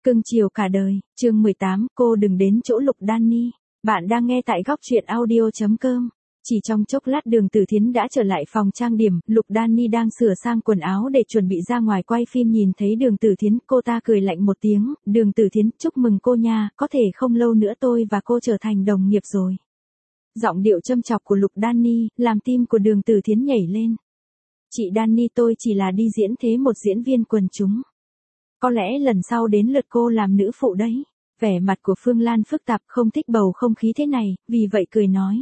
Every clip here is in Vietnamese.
Cưng chiều cả đời, chương 18, cô đừng đến chỗ Lục Danny. Bạn đang nghe tại góc truyện audio.com. Chỉ trong chốc lát Đường Tử Thiến đã trở lại phòng trang điểm, Lục Danny đang sửa sang quần áo để chuẩn bị ra ngoài quay phim. Nhìn thấy Đường Tử Thiến, cô ta cười lạnh một tiếng, Đường Tử Thiến, chúc mừng cô nha, có thể không lâu nữa tôi và cô trở thành đồng nghiệp rồi. Giọng điệu châm chọc của Lục Danny, làm tim của Đường Tử Thiến nhảy lên. Chị Danny, tôi chỉ là đi diễn thế một diễn viên quần chúng. Có lẽ lần sau đến lượt cô làm nữ phụ đấy. Vẻ mặt của Phương Lan phức tạp, không thích bầu không khí thế này, vì vậy cười nói.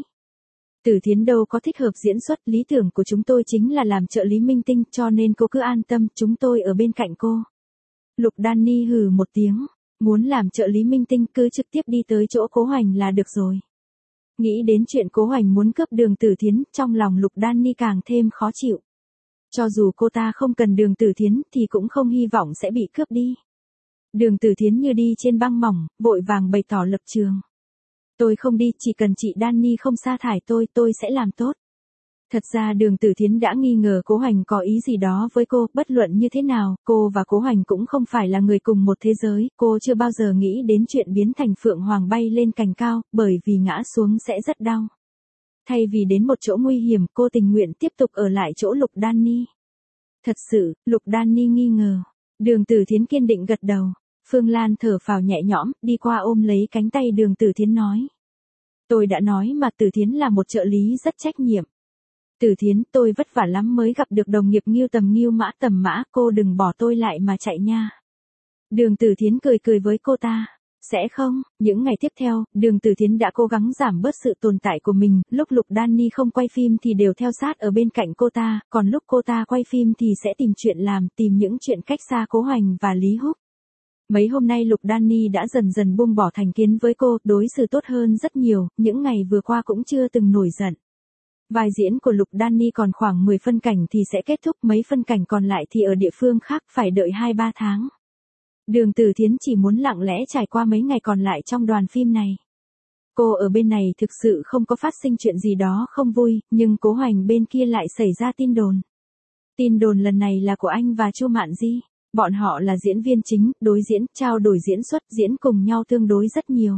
Tử Thiến đâu có thích hợp diễn xuất, lý tưởng của chúng tôi chính là làm trợ lý minh tinh, cho nên cô cứ an tâm, chúng tôi ở bên cạnh cô. Lục Danny hừ một tiếng, muốn làm trợ lý minh tinh cứ trực tiếp đi tới chỗ Cố Hoành là được rồi. Nghĩ đến chuyện Cố Hoành muốn cướp Đường Tử Thiến, trong lòng Lục Danny càng thêm khó chịu. Cho dù cô ta không cần Đường Tử Thiến thì cũng không hy vọng sẽ bị cướp đi. Đường Tử Thiến như đi trên băng mỏng, vội vàng bày tỏ lập trường. Tôi không đi, chỉ cần chị Danny không sa thải tôi sẽ làm tốt. Thật ra Đường Tử Thiến đã nghi ngờ Cố Hoành có ý gì đó với cô, bất luận như thế nào, cô và Cố Hoành cũng không phải là người cùng một thế giới, cô chưa bao giờ nghĩ đến chuyện biến thành phượng hoàng bay lên cành cao, bởi vì ngã xuống sẽ rất đau. Thay vì đến một chỗ nguy hiểm, cô tình nguyện tiếp tục ở lại chỗ Lục Danny. Thật sự, Lục Danny nghi ngờ. Đường Tử Thiến kiên định gật đầu. Phương Lan thở phào nhẹ nhõm, đi qua ôm lấy cánh tay Đường Tử Thiến nói. Tôi đã nói mà, Tử Thiến là một trợ lý rất trách nhiệm. Tử Thiến, tôi vất vả lắm mới gặp được đồng nghiệp Nghiêu tầm mã, cô đừng bỏ tôi lại mà chạy nha. Đường Tử Thiến cười cười với cô ta. Sẽ không, những ngày tiếp theo, Đường Tử Thiến đã cố gắng giảm bớt sự tồn tại của mình, lúc Lục Danny không quay phim thì đều theo sát ở bên cạnh cô ta, còn lúc cô ta quay phim thì sẽ tìm chuyện làm, tìm những chuyện cách xa Cố Hoành và Lý Húc. Mấy hôm nay Lục Danny đã dần dần buông bỏ thành kiến với cô, đối xử tốt hơn rất nhiều, những ngày vừa qua cũng chưa từng nổi giận. Vai diễn của Lục Danny còn khoảng 10 phân cảnh thì sẽ kết thúc, mấy phân cảnh còn lại thì ở địa phương khác, phải đợi 2-3 tháng. Đường Tử Thiến chỉ muốn lặng lẽ trải qua mấy ngày còn lại trong đoàn phim này. Cô ở bên này thực sự không có phát sinh chuyện gì đó không vui, nhưng Cố Hoành bên kia lại xảy ra tin đồn. Tin đồn lần này là của anh và Chu Mạn Di. Bọn họ là diễn viên chính, đối diễn, trao đổi diễn xuất, diễn cùng nhau tương đối rất nhiều.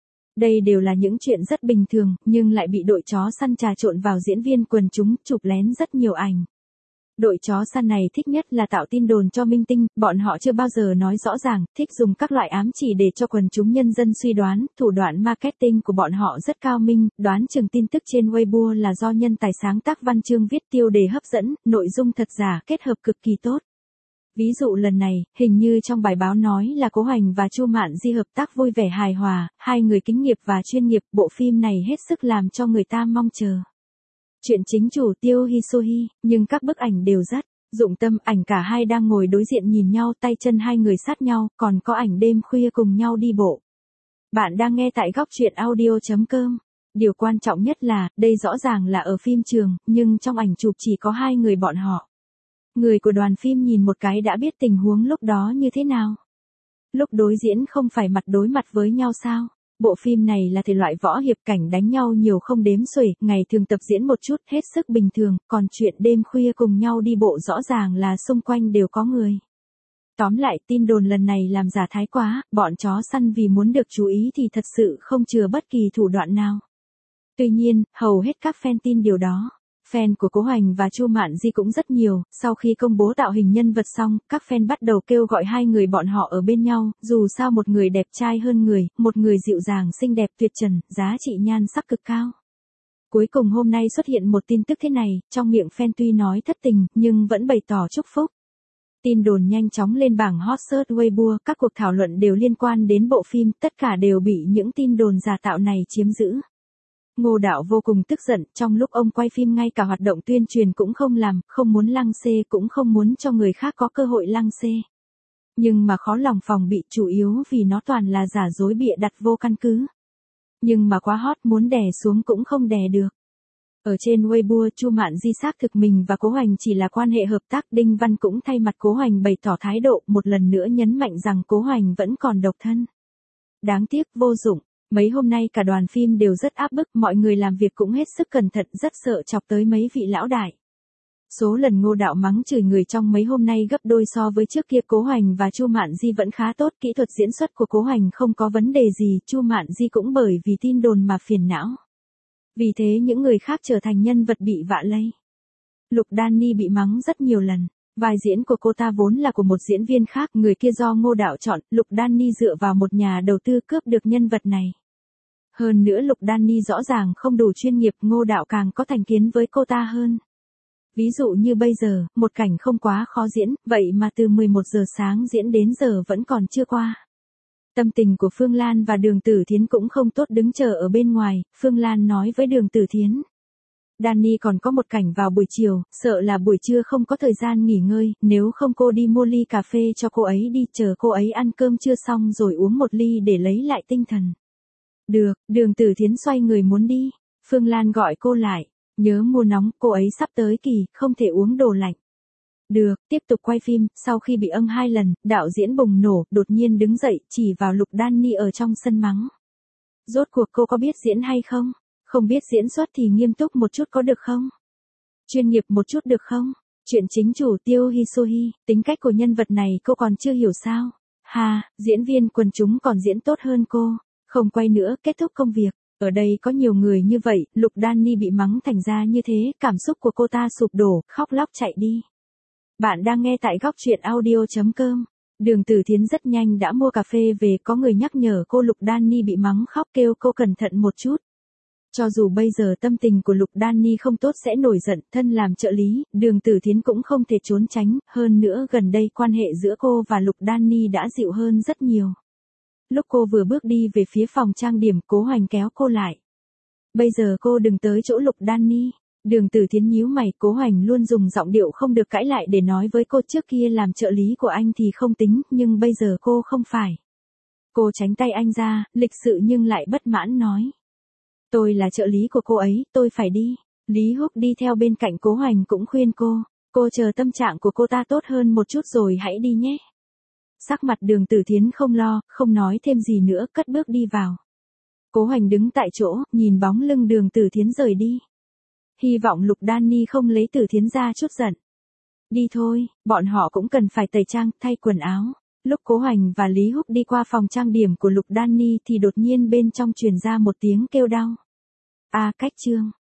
Đây đều là những chuyện rất bình thường, nhưng lại bị đội chó săn trà trộn vào diễn viên quần chúng, chụp lén rất nhiều ảnh. Đội chó săn này thích nhất là tạo tin đồn cho minh tinh, bọn họ chưa bao giờ nói rõ ràng, thích dùng các loại ám chỉ để cho quần chúng nhân dân suy đoán, thủ đoạn marketing của bọn họ rất cao minh, đoán chừng tin tức trên Weibo là do nhân tài sáng tác văn chương viết tiêu đề hấp dẫn, nội dung thật giả kết hợp cực kỳ tốt. Ví dụ lần này, hình như trong bài báo nói là Cố Hoành và Chu Mạn Di hợp tác vui vẻ hài hòa, hai người kính nghiệp và chuyên nghiệp, bộ phim này hết sức làm cho người ta mong chờ. Chuyện chính chủ Tiêu Hisohi, nhưng các bức ảnh đều rất dụng tâm, ảnh cả hai đang ngồi đối diện nhìn nhau, tay chân hai người sát nhau, còn có ảnh đêm khuya cùng nhau đi bộ. Bạn đang nghe tại góc truyện audio.com. Điều quan trọng nhất là, đây rõ ràng là ở phim trường, nhưng trong ảnh chụp chỉ có hai người bọn họ. Người của đoàn phim nhìn một cái đã biết tình huống lúc đó như thế nào. Lúc đối diễn không phải mặt đối mặt với nhau sao? Bộ phim này là thể loại võ hiệp, cảnh đánh nhau nhiều không đếm xuể, ngày thường tập diễn một chút hết sức bình thường, còn chuyện đêm khuya cùng nhau đi bộ rõ ràng là xung quanh đều có người. Tóm lại, tin đồn lần này làm giả thái quá, bọn chó săn vì muốn được chú ý thì thật sự không chừa bất kỳ thủ đoạn nào. Tuy nhiên, hầu hết các fan tin điều đó. Fan của Cố Hoành và Chu Mạn Di cũng rất nhiều, sau khi công bố tạo hình nhân vật xong, các fan bắt đầu kêu gọi hai người bọn họ ở bên nhau, dù sao một người đẹp trai hơn người, một người dịu dàng xinh đẹp tuyệt trần, giá trị nhan sắc cực cao. Cuối cùng hôm nay xuất hiện một tin tức thế này, trong miệng fan tuy nói thất tình, nhưng vẫn bày tỏ chúc phúc. Tin đồn nhanh chóng lên bảng hot search Weibo, các cuộc thảo luận đều liên quan đến bộ phim, tất cả đều bị những tin đồn giả tạo này chiếm giữ. Ngô Đạo vô cùng tức giận, trong lúc ông quay phim ngay cả hoạt động tuyên truyền cũng không làm, không muốn lăng xê cũng không muốn cho người khác có cơ hội lăng xê. Nhưng mà khó lòng phòng bị, chủ yếu vì nó toàn là giả dối bịa đặt vô căn cứ. Nhưng mà quá hot, muốn đè xuống cũng không đè được. Ở trên Weibo, Chu Mạn Di xác thực mình và Cố Hoành chỉ là quan hệ hợp tác, Đinh Văn cũng thay mặt Cố Hoành bày tỏ thái độ, một lần nữa nhấn mạnh rằng Cố Hoành vẫn còn độc thân. Đáng tiếc, vô dụng. Mấy hôm nay cả đoàn phim đều rất áp bức, mọi người làm việc cũng hết sức cẩn thận, rất sợ chọc tới mấy vị lão đại. Số lần Ngô Đạo mắng chửi người trong mấy hôm nay gấp đôi so với trước kia. Cố Hoành và Chu Mạn Di vẫn khá tốt, kỹ thuật diễn xuất của Cố Hoành không có vấn đề gì, Chu Mạn Di cũng bởi vì tin đồn mà phiền não. Vì thế những người khác trở thành nhân vật bị vạ lây. Lục Đan Ni bị mắng rất nhiều lần. Vai diễn của cô ta vốn là của một diễn viên khác, người kia do Ngô Đạo chọn, Lục Đan Ni dựa vào một nhà đầu tư cướp được nhân vật này. Hơn nữa Lục Đan Ni rõ ràng không đủ chuyên nghiệp, Ngô Đạo càng có thành kiến với cô ta hơn. Ví dụ như bây giờ, một cảnh không quá khó diễn, vậy mà từ 11 giờ sáng diễn đến giờ vẫn còn chưa qua. Tâm tình của Phương Lan và Đường Tử Thiến cũng không tốt, đứng chờ ở bên ngoài, Phương Lan nói với Đường Tử Thiến. Danny còn có một cảnh vào buổi chiều, sợ là buổi trưa không có thời gian nghỉ ngơi, nếu không cô đi mua ly cà phê cho cô ấy đi, chờ cô ấy ăn cơm trưa xong rồi uống một ly để lấy lại tinh thần. Được, Đường Tử Thiến xoay người muốn đi, Phương Lan gọi cô lại, nhớ mua nóng, cô ấy sắp tới kỳ, không thể uống đồ lạnh. Được, tiếp tục quay phim, sau khi bị âm 2 lần, đạo diễn bùng nổ, đột nhiên đứng dậy, chỉ vào Lục Danny ở trong sân mắng. Rốt cuộc cô có biết diễn hay không? Không biết diễn xuất thì nghiêm túc một chút có được không? Chuyên nghiệp một chút được không? Chuyện chính chủ Tiêu Hi Sohi, tính cách của nhân vật này cô còn chưa hiểu sao? Hà, diễn viên quần chúng còn diễn tốt hơn cô. Không quay nữa, kết thúc công việc. Ở đây có nhiều người như vậy, Lục Danny bị mắng thành ra như thế, cảm xúc của cô ta sụp đổ, khóc lóc chạy đi. Bạn đang nghe tại góc truyện audio.com. Đường Tử Thiến rất nhanh đã mua cà phê về, có người nhắc nhở cô Lục Danny bị mắng khóc, kêu cô cẩn thận một chút. Cho dù bây giờ tâm tình của Lục Danny không tốt sẽ nổi giận, thân làm trợ lý, Đường Tử Thiến cũng không thể trốn tránh, hơn nữa gần đây quan hệ giữa cô và Lục Danny đã dịu hơn rất nhiều. Lúc cô vừa bước đi về phía phòng trang điểm, Cố Hoành kéo cô lại. Bây giờ cô đừng tới chỗ Lục Danny. Đường Tử Thiến nhíu mày, Cố Hoành luôn dùng giọng điệu không được cãi lại để nói với cô, trước kia làm trợ lý của anh thì không tính, nhưng bây giờ cô không phải. Cô tránh tay anh ra, lịch sự nhưng lại bất mãn nói. Tôi là trợ lý của cô ấy, tôi phải đi. Lý Húc đi theo bên cạnh Cố Hoành cũng khuyên cô chờ tâm trạng của cô ta tốt hơn một chút rồi hãy đi nhé. Sắc mặt Đường Tử Thiến không lo, không nói thêm gì nữa, cất bước đi vào. Cố Hoành đứng tại chỗ, nhìn bóng lưng Đường Tử Thiến rời đi. Hy vọng Lục Danny không lấy Tử Thiến ra chút giận. Đi thôi, bọn họ cũng cần phải tẩy trang, thay quần áo. Lúc Cố Hoành và Lý Húc đi qua phòng trang điểm của Lục Danny thì đột nhiên bên trong truyền ra một tiếng kêu đau. Cách chương